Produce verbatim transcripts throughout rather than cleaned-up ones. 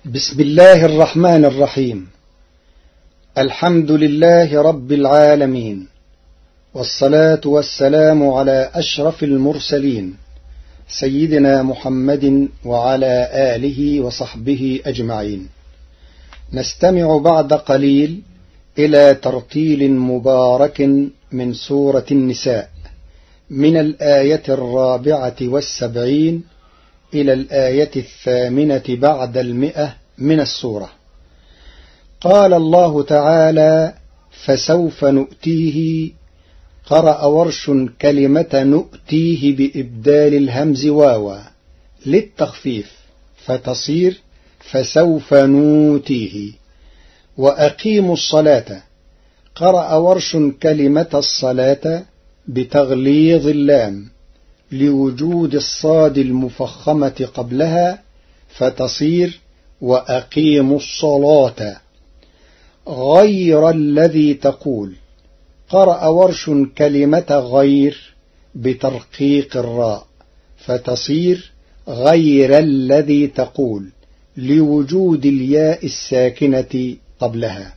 بسم الله الرحمن الرحيم. الحمد لله رب العالمين، والصلاة والسلام على أشرف المرسلين سيدنا محمد وعلى آله وصحبه أجمعين. نستمع بعد قليل إلى ترتيل مبارك من سورة النساء من الآية الرابعة والسبعين إلى الآية الثامنة بعد المئة من السورة. قال الله تعالى: فسوف نؤتيه. قرأ ورش كلمة نؤتيه بإبدال الهمز واوا للتخفيف فتصير فسوف نوتيه. وأقيموا الصلاة. قرأ ورش كلمة الصلاة بتغليظ اللام لوجود الصاد المفخمة قبلها فتصير وأقيموا الصلاة. غير الذي تقول. قرأ ورش كلمة غير بترقيق الراء فتصير غير الذي تقول لوجود الياء الساكنة قبلها.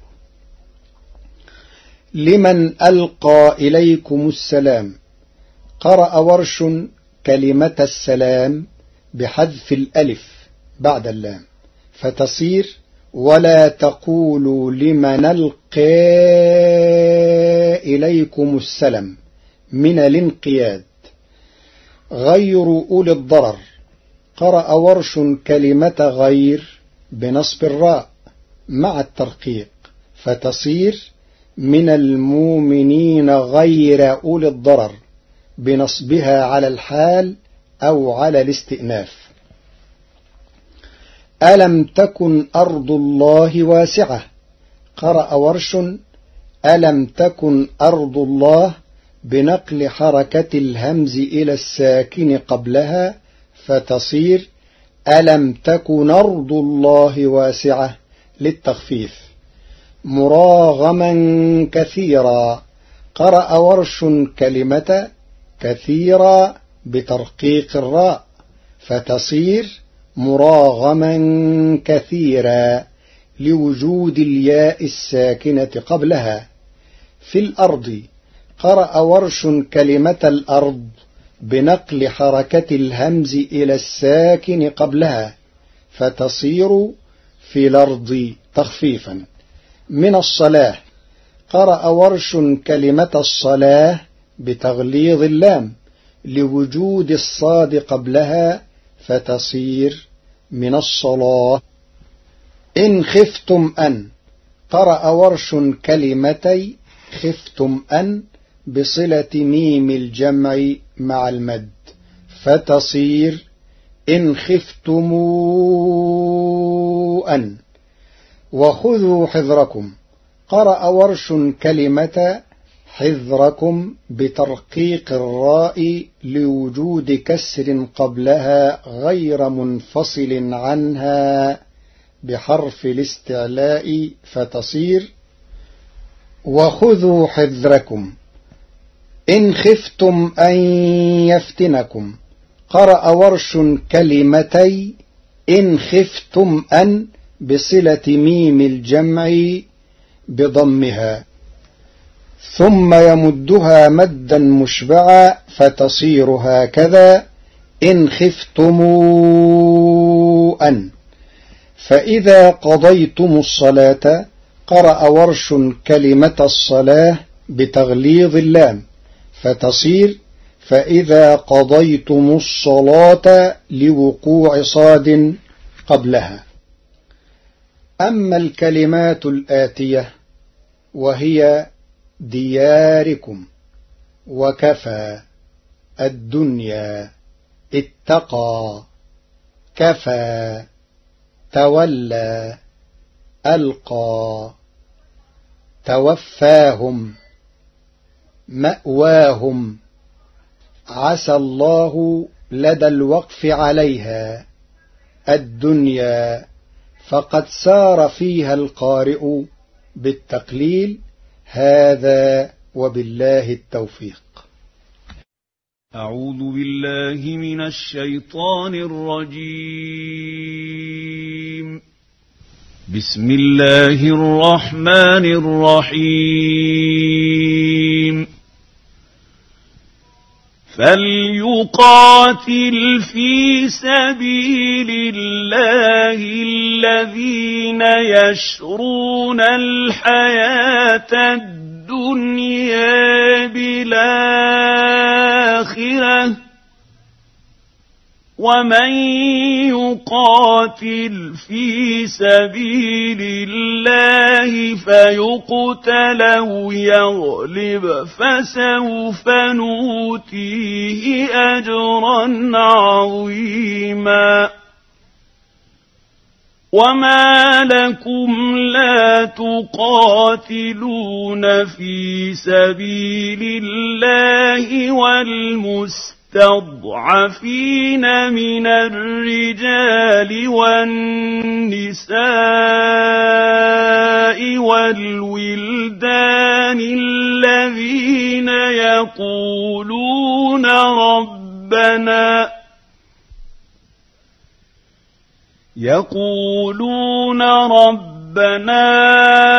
لمن ألقى إليكم السلام. قرأ ورش كلمة السلام بحذف الألف بعد اللام فتصير ولا تقولوا لمن ألقى إليكم السلام من الانقياد. غير أولي الضرر. قرأ ورش كلمة غير بنصب الراء مع الترقيق فتصير من المؤمنين غير أولي الضرر بنصبها على الحال أو على الاستئناف. ألم تكن أرض الله واسعة. قرأ ورش ألم تكن أرض الله بنقل حركة الهمز إلى الساكن قبلها فتصير ألم تكن أرض الله واسعة للتخفيف. مراغما كثيرا. قرأ ورش كلمة كثيرا بترقيق الراء فتصير مراغما كثيرا لوجود الياء الساكنة قبلها. في الأرض. قرأ ورش كلمة الأرض بنقل حركة الهمز إلى الساكن قبلها فتصير في الأرض تخفيفا. من الصلاة. قرأ ورش كلمة الصلاة بتغليظ اللام لوجود الصاد قبلها فتصير من الصلاة. إن خفتم أن. قرأ ورش كلمتي خفتم أن بصلة ميم الجمع مع المد فتصير إن خفتم أن. وخذوا حذركم. قرأ ورش كلمة حذركم بترقيق الراء لوجود كسر قبلها غير منفصل عنها بحرف الاستعلاء فتصير وخذوا حذركم. إن خفتم أن يفتنكم. قرأ ورش كلمتي إن خفتم أن بصلة ميم الجمع بضمها ثم يمدها مدا مشبعا فتصير هكذا إن خفتم أن. فإذا قضيتم الصلاة. قرأ ورش كلمة الصلاة بتغليظ اللام فتصير فإذا قضيتم الصلاة لوقوع صاد قبلها. أما الكلمات الآتية وهي دياركم وكفى الدنيا اتقى كفى تولى ألقى توفاهم مأواهم عسى الله لدى الوقف عليها الدنيا فقد سار فيها القارئ بالتقليل. هذا وبالله التوفيق. أعوذ بالله من الشيطان الرجيم. بسم الله الرحمن الرحيم فليقاتل في سبيل الله الذين يشرون الحياة الدنيا بالآخرة ومن يقاتل في سبيل الله فيقتل أو يغلب فسوف نؤتيه أجرا عظيما وما لكم لا تقاتلون في سبيل الله والمسلمين المستضعفين من الرجال والنساء والولدان الذين يقولون ربنا يقولون ربنا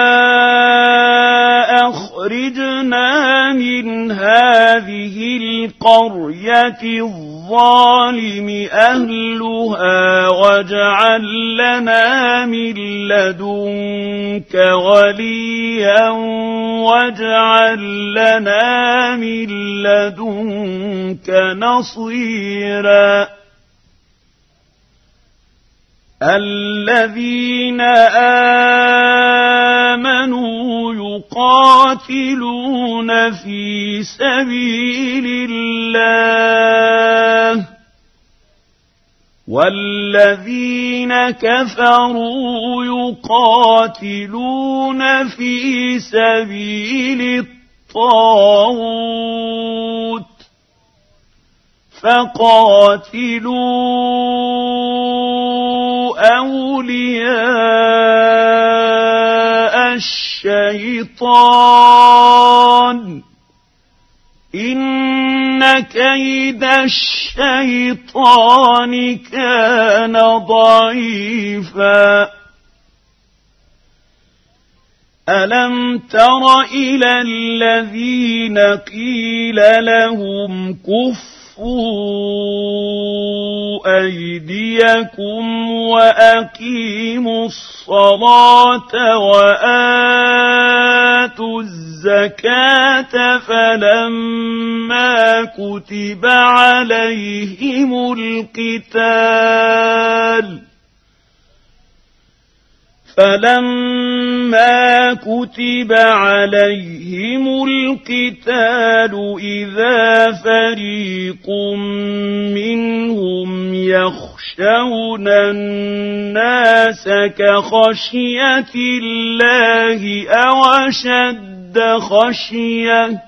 أخرجنا من هذه القرية الظالم أهلها واجعل لنا من لدنك وليا واجعل لنا من لدنك نصيرا الذين آمنوا يقاتلون في سبيل الله والذين كفروا يقاتلون في سبيل الطاغوت فقاتلوا أولياء الشيطان إن كيد الشيطان كان ضعيفا ألم تر إلى الذين قيل لهم كفوا أيديكم وأقيموا الصلاة وآتوا الزكاة فلما كتب عليهم القتال فلما كتب عليهم القتال إذا فريق منهم يخشون الناس كخشية الله أو أشد خشية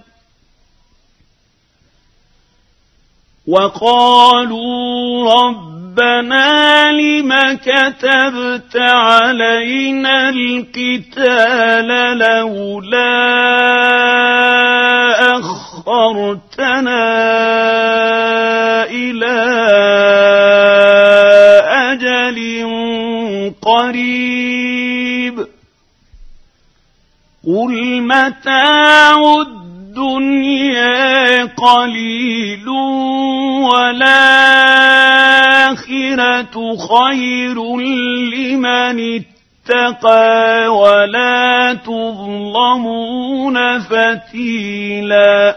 وقالوا رب ربنا لم كتبت علينا القتال لولا أخرتنا إلى أجل قريب قل متاع الدنيا قليل والآخرة خير لمن اتقى ولا تظلمون فتيلا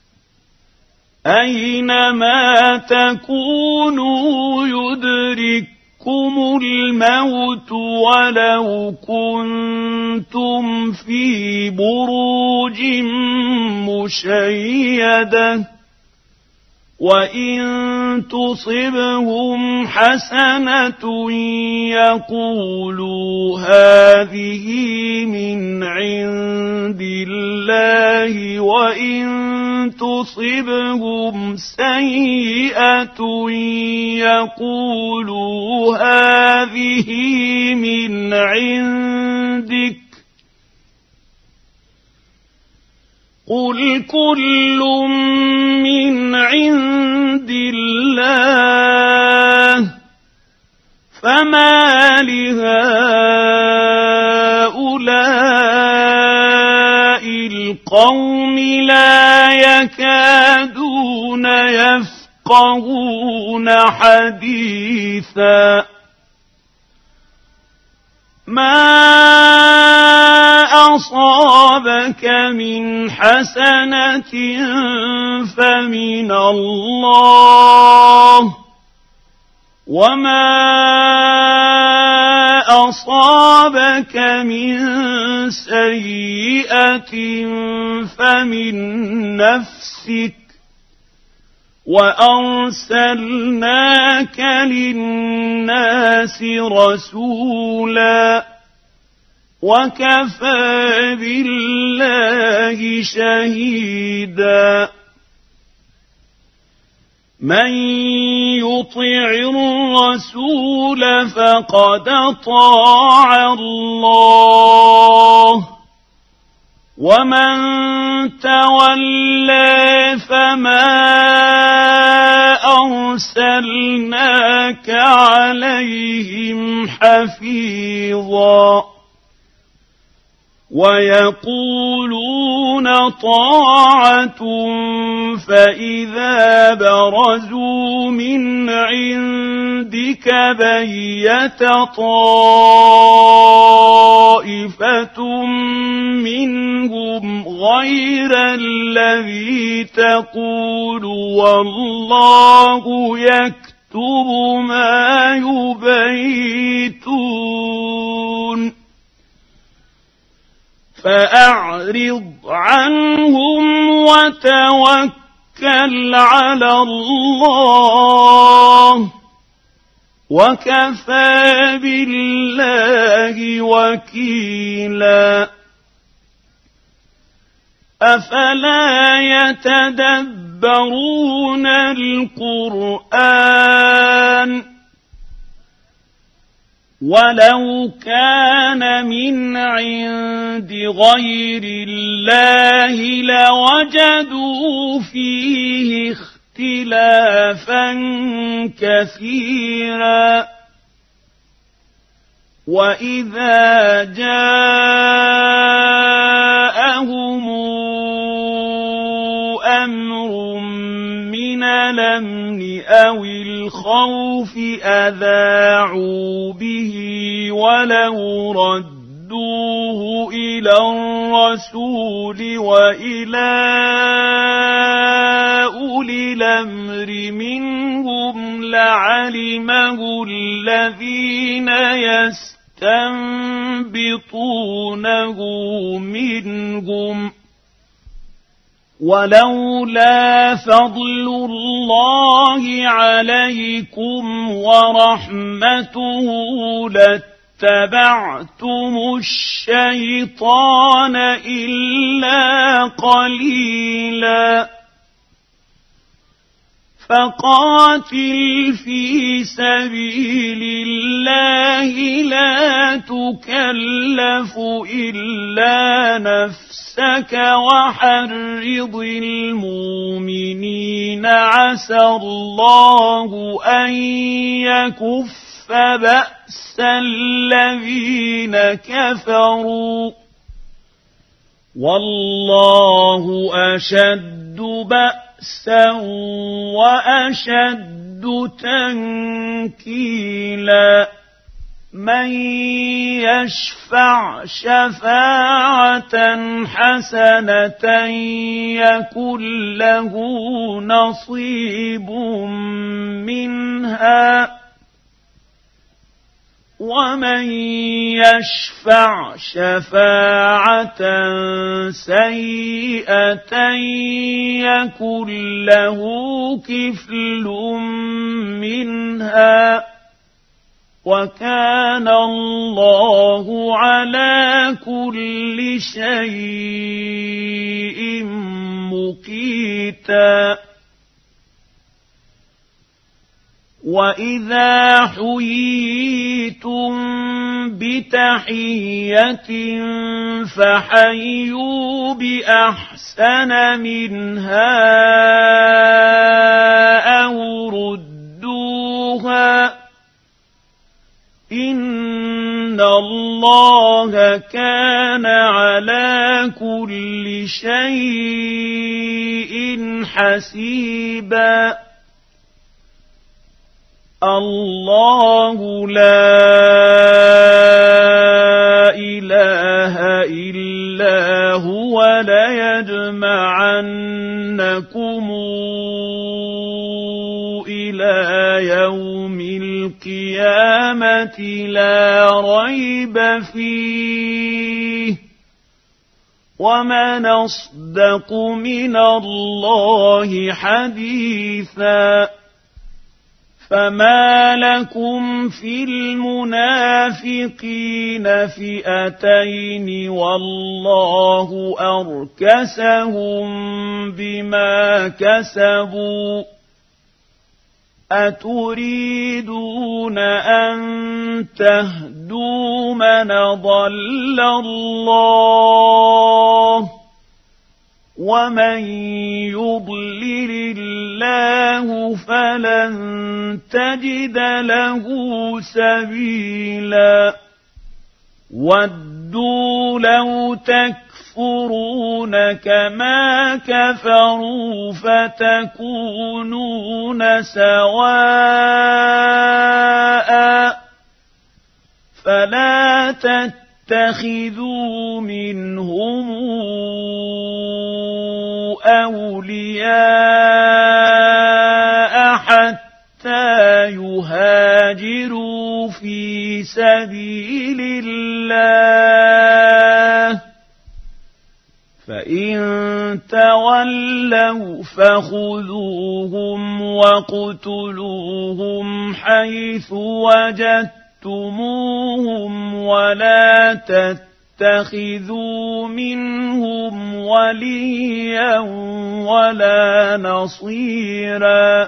أينما تكونوا يدرككم الموت ولو كنتم في بروج مشيدة وإن تصبهم حسنة يقولوا هذه من عند الله وإن تصبهم سيئة يقولوا هذه من عندك قل كل من عند الله فما لهؤلاء القوم لا يكادون يفقهون حديثا ما أصابك من حسنة فمن الله وما أصابك من سيئة فمن نفسك وأرسلناك للناس رسولا وكفى بالله شهيدا من يطع الرسول فقد طاع الله ومن تولى فما أرسلناك عليهم حفيظا ويقولون طاعة فإذا برزوا من عندك بيت طائفة منهم غير الذي تقول والله يكتب ما يبيتون فأعرض عنهم وتوكل على الله وكفى بالله وكيلا أفلا يتدبرون القرآن ولو كان من عند غير الله لوجدوا فيه اختلافا كثيرا وإذا جاءهم أمر من الأمن أو الخوف أذاعوا به ولو ردوه إلى الرسول وإلى أولي الأمر منهم لعلمه الذين يستنبطونه منهم ولولا فضل الله عليكم ورحمته لاتبعتم الشيطان إلا قليلا فقاتل في سبيل الله لا تكلف إلا نفسك وحرض المؤمنين عسى الله أن يكف بأس الذين كفروا والله أشد بأسا وأشد تنكيلا من يشفع شفاعة حسنة يكن له نصيب منها ومن يشفع شفاعة سيئة يكن له كفل منها وكان الله على كل شيء مقيتا وإذا حييتم بتحية فحيوا بأحسن منها أو ردوها إن إِنَّ اللَّهَ كَانَ عَلَى كُلِّ شَيْءٍ حَسِيبًا اللَّهُ لَا إِلَٰهَ إِلَّا هُوَ لَيَجْمَعَنَّكُمْ إِلَىٰ يَوْمِ الْقِيَامَةِ لَا رَيْبَ فِيهِ وَمَنْ أَصْدَقُ مِنَ اللَّهِ حَدِيثًا فما لكم في المنافقين فئتين والله أركسهم بما كسبوا أتريدون أن تهدوا من ضل الله ومن يضلل الله فلن تجد له سبيلا ودوا لو تكفرون كما كفروا فتكونون سواء فلا تتخذوا منهم أولياء حتى يهاجروا في سبيل الله فإن تولوا فخذوهم وَاقْتُلُوهُمْ حيث وجدتموهم ولا تتخذوا منهم وليا ولا نصيرا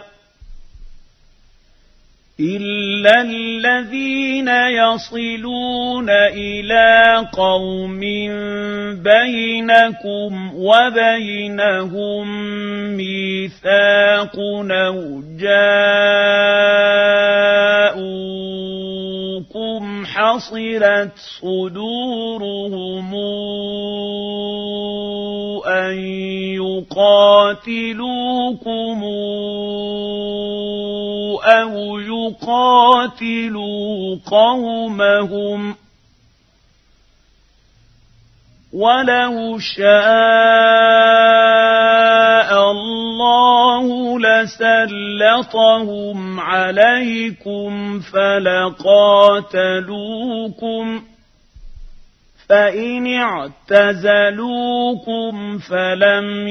إلا الذين يصلون إلى قوم بينكم وبينهم ميثاق أو جاءوكم حصرت صدورهم أن يقاتلوكم أو يقاتلوا قومهم ولو شاء الله لسلطهم عليكم فلقاتلوكم فإن اعتزلوكم فلم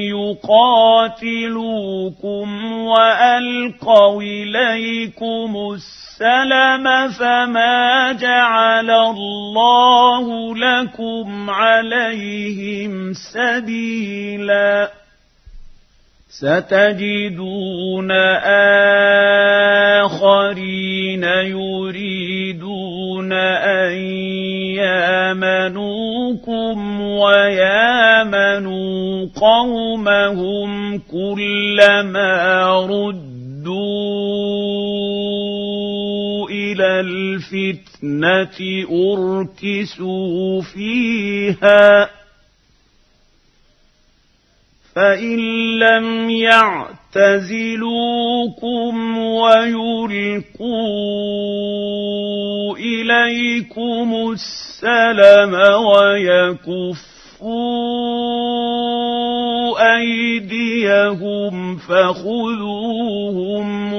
يقاتلوكم وألقوا إليكم السلم فما جعل الله لكم عليهم سبيلا ستجدون آخرين يريدون أن يامنوكم ويامنوا قومهم كلما ردوا إلى الفتنة أركسوا فيها فإن لم يعتزلوكم ويلقوا إليكم السلم ويكفوا أيديهم فخذوهم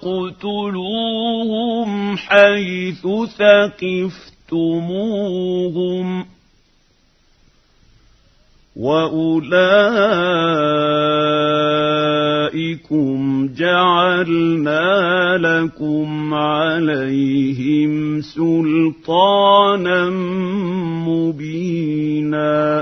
واقتلوهم حيث ثقفتموهم وأولئكم جعلنا لكم عليهم سلطانا مبينا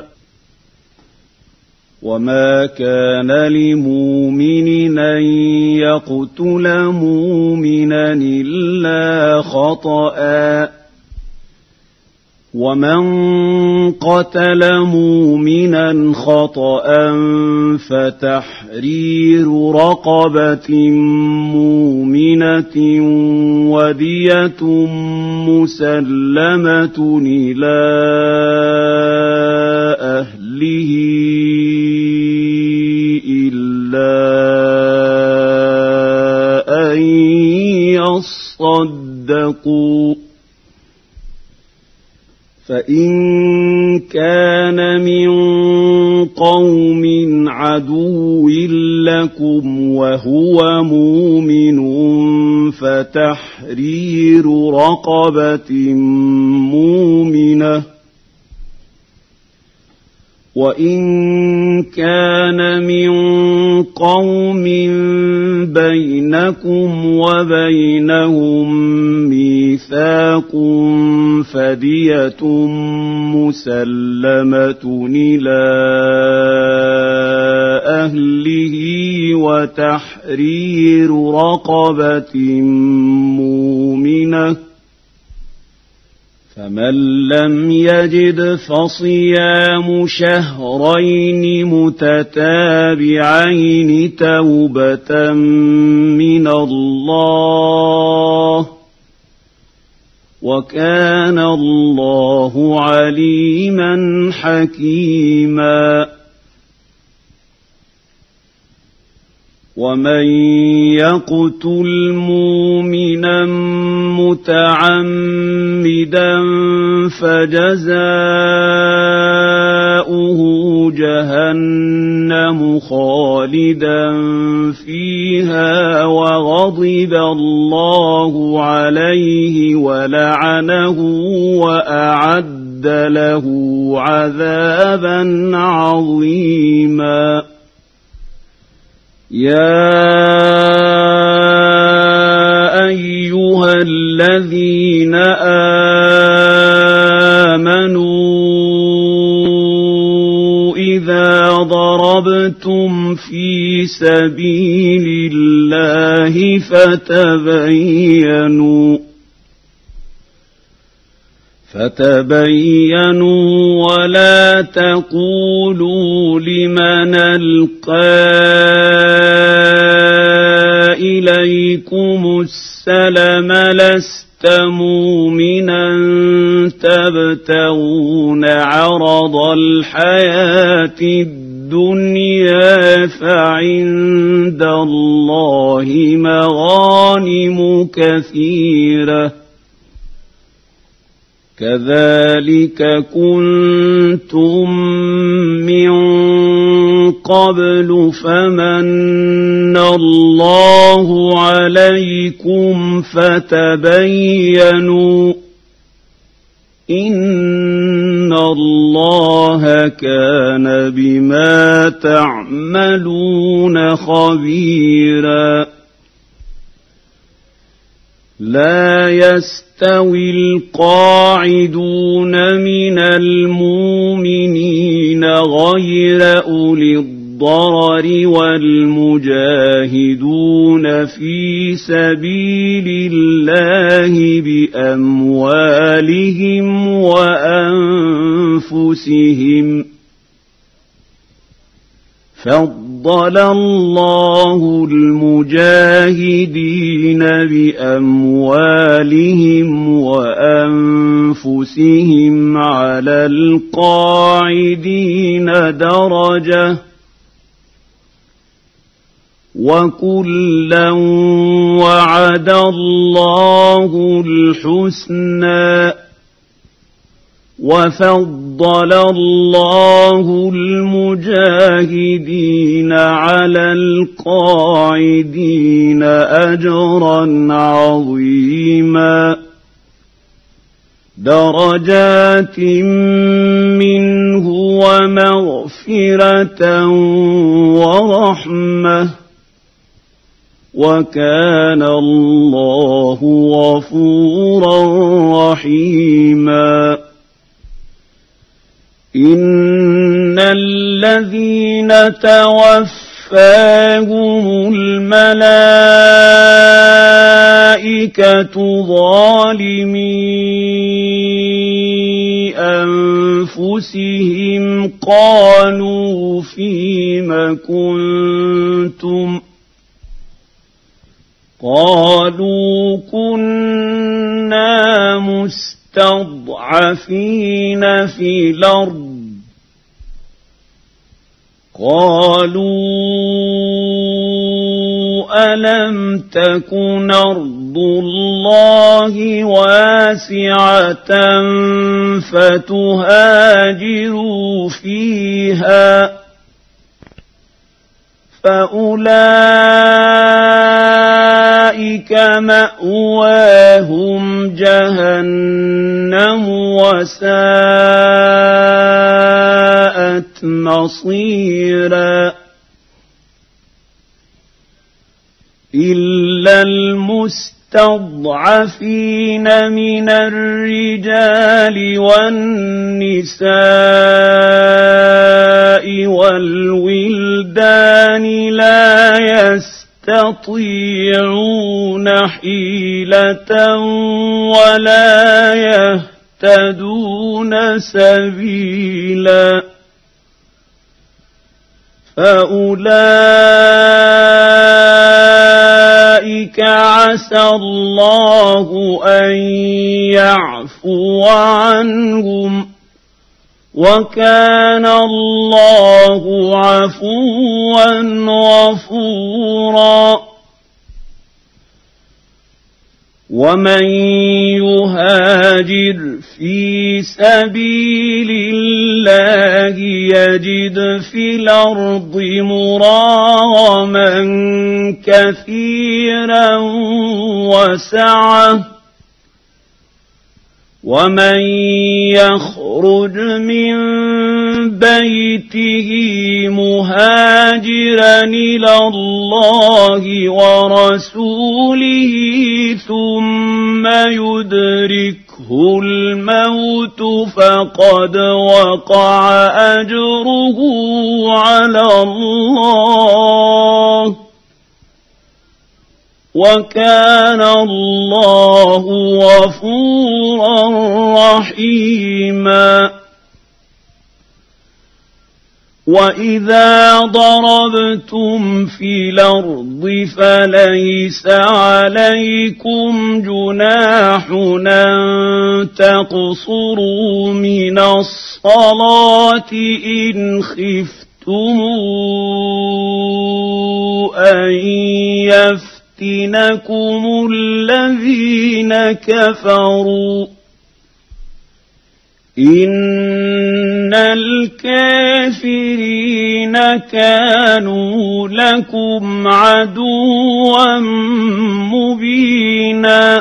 وما كان لمؤمن أن يقتل مؤمنا إلا خطأ ومن قتل مؤمنا خطأ فتحرير رقبة مؤمنة ودية مسلمة إلى أهله إلا أن يصدقوا فإن كان من قوم عدو لكم وهو مؤمن فتحرير رقبة مؤمنة وإن كان من قوم بينكم وبينهم ميثاق فدية مسلمة إلى أهله وتحرير رقبة مؤمنة فمن لم يجد فصيام شهرين متتابعين توبة من الله وكان الله عليما حكيما ومن يقتل مؤمنا متعمدا فجزاؤه جهنم خالدا فيها وغضب الله عليه ولعنه وأعد له عذابا عظيما يا أيها الذين آمنوا إذا ضربتم في سبيل الله فتبينوا فتبينوا ولا تقولوا لمن ألقى إليكم السلم لست مؤمنا تبتغون عرض الحياة الدنيا فعند الله مغانم كثيرة كذلك كنتم من قبل فمن الله عليكم فتبينوا إن الله كان بما تعملون خبيرا لا يستوي القاعدون من المؤمنين غير أولي الضرر والمجاهدون في سبيل الله بأموالهم وأنفسهم فضل الله المجاهدين بأموالهم وأنفسهم على القاعدين درجة وكلا وعد الله الحسنى وفضل الله المجاهدين على القاعدين أجرا عظيما درجات منه ومغفرة ورحمة وكان الله غفورا رحيما إن الذين توفاهم الملائكة ظالمي أنفسهم قالوا فيم كنتم قالوا كنا مستضعفين في الأرض قالوا ألم تكن أرض الله واسعة فتهاجروا فيها فأولئك مأواهم جهنم وساءت مصيرا إلا المستضعفين من الرجال والنساء والولدان لا يستطيعون حيلة ولا يهتدون سبيلا فأولئك عسى الله أن يعفو عنهم وكان الله عفوا غفورا ومن يهاجر في سبيل الله يجد في الأرض مراغما كثيرا وسعة ومن يخرج من بيته مهاجرا إلى الله ورسوله ثم يدركه الموت فقد وقع أجره على الله وكان الله غفورا رحيما وإذا ضربتم في الأرض فليس عليكم جناح أن تقصروا من الصلاة إن خفتم أن يفتنوا يفتنكم الذين كفروا إن الكافرين كانوا لكم عدوا مبينا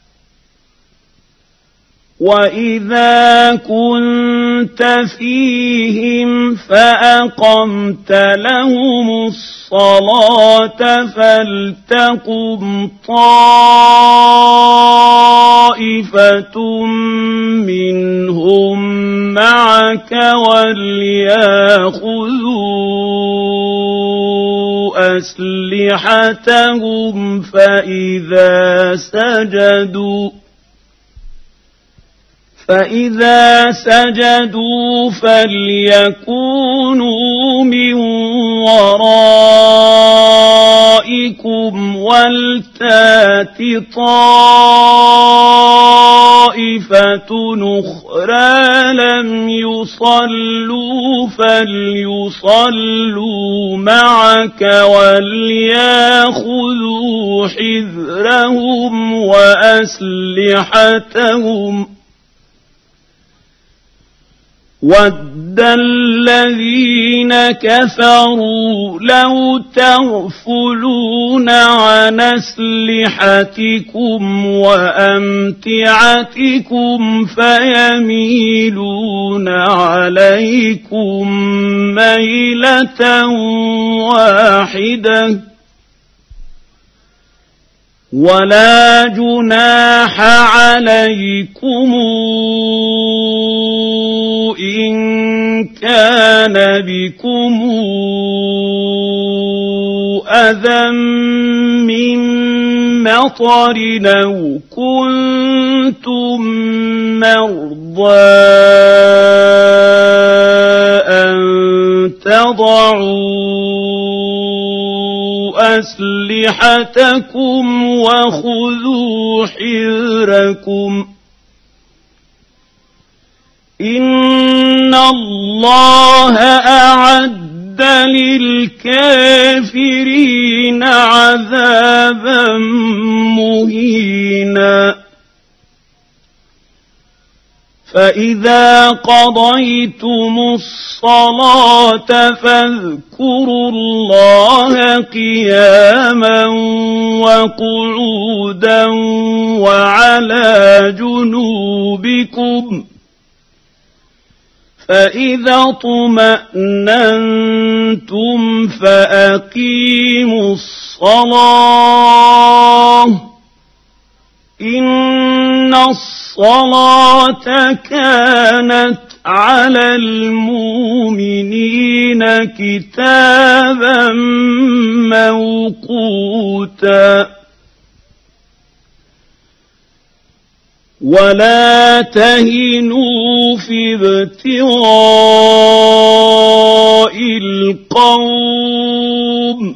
وإذا كنت فيهم فأقمت لهم الصلاة فلتقم طائفة منهم معك وليأخذوا أسلحتهم فإذا سجدوا فإذا سجدوا فليكونوا من ورائكم ولتات طائفة أخرى لم يصلوا فليصلوا معك وليأخذوا حذرهم وأسلحتهم وَدَّ الَّذِينَ كَفَرُوا لَوْ تَغْفُلُونَ عَنْ أَسْلِحَتِكُمْ وَأَمْتِعَتِكُمْ فَيَمِيلُونَ عَلَيْكُمْ مَيْلَةً وَاحِدَةً وَلَا جُنَاحَ عَلَيْكُمْ إِن كَانَ بِكُمْ أَذًى مِّن مَّطَرٍ أَوْ كُنتُم مَّرْضَىٰ تضعوا أسلحتكم وخذوا حذركم إن الله أعد للكافرين عذابا مهينا فإذا قضيتم الصلاة فاذكروا الله قياما وقعودا وعلى جنوبكم فإذا اطمأننتم فأقيموا الصلاة إن الصلاة كانت على المؤمنين كتابا موقوتا ولا تهنوا في ابتغاء القوم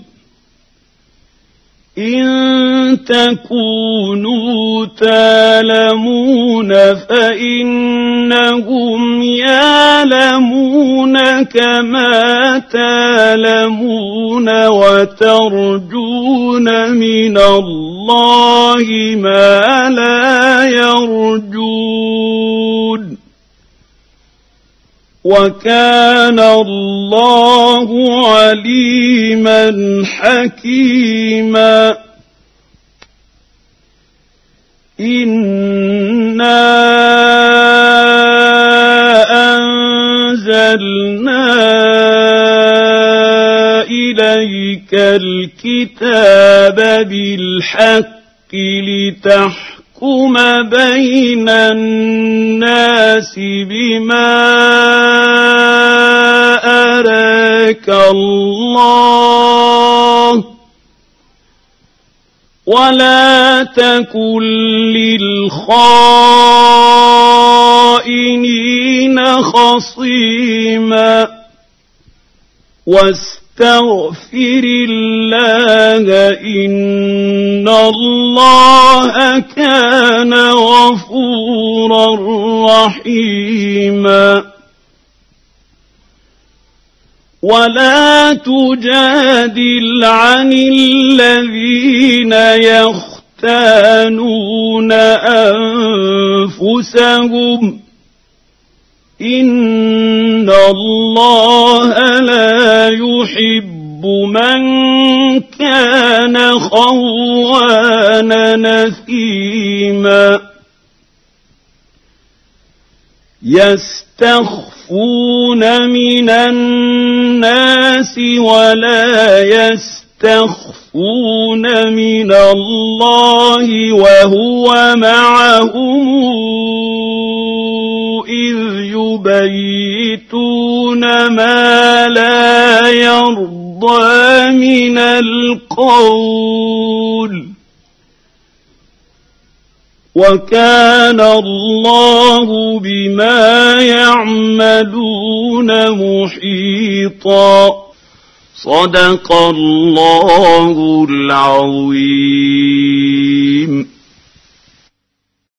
إن تكونوا تَعْلَمُونَ فإنهم يعلمون كما تعلمون وترجون من الله ما لا يرجون وكان الله عليما حكيما إنا أنزلنا إليك الكتاب بالحق لتحكم بين الناس بما أراك الله ولا تكن للخائنين خصيما واستغفر الله إن الله كان غفورا رحيما ولا تجادل عن الذين يختانون أنفسهم إن الله لا يحب من كان خوانا نثيما يستخفون من الناس ولا يستخفون من الله وهو معهم إذ يبيتون ما لا يرضى من القول وكان الله بما يعملون محيطا صدق الله العظيم.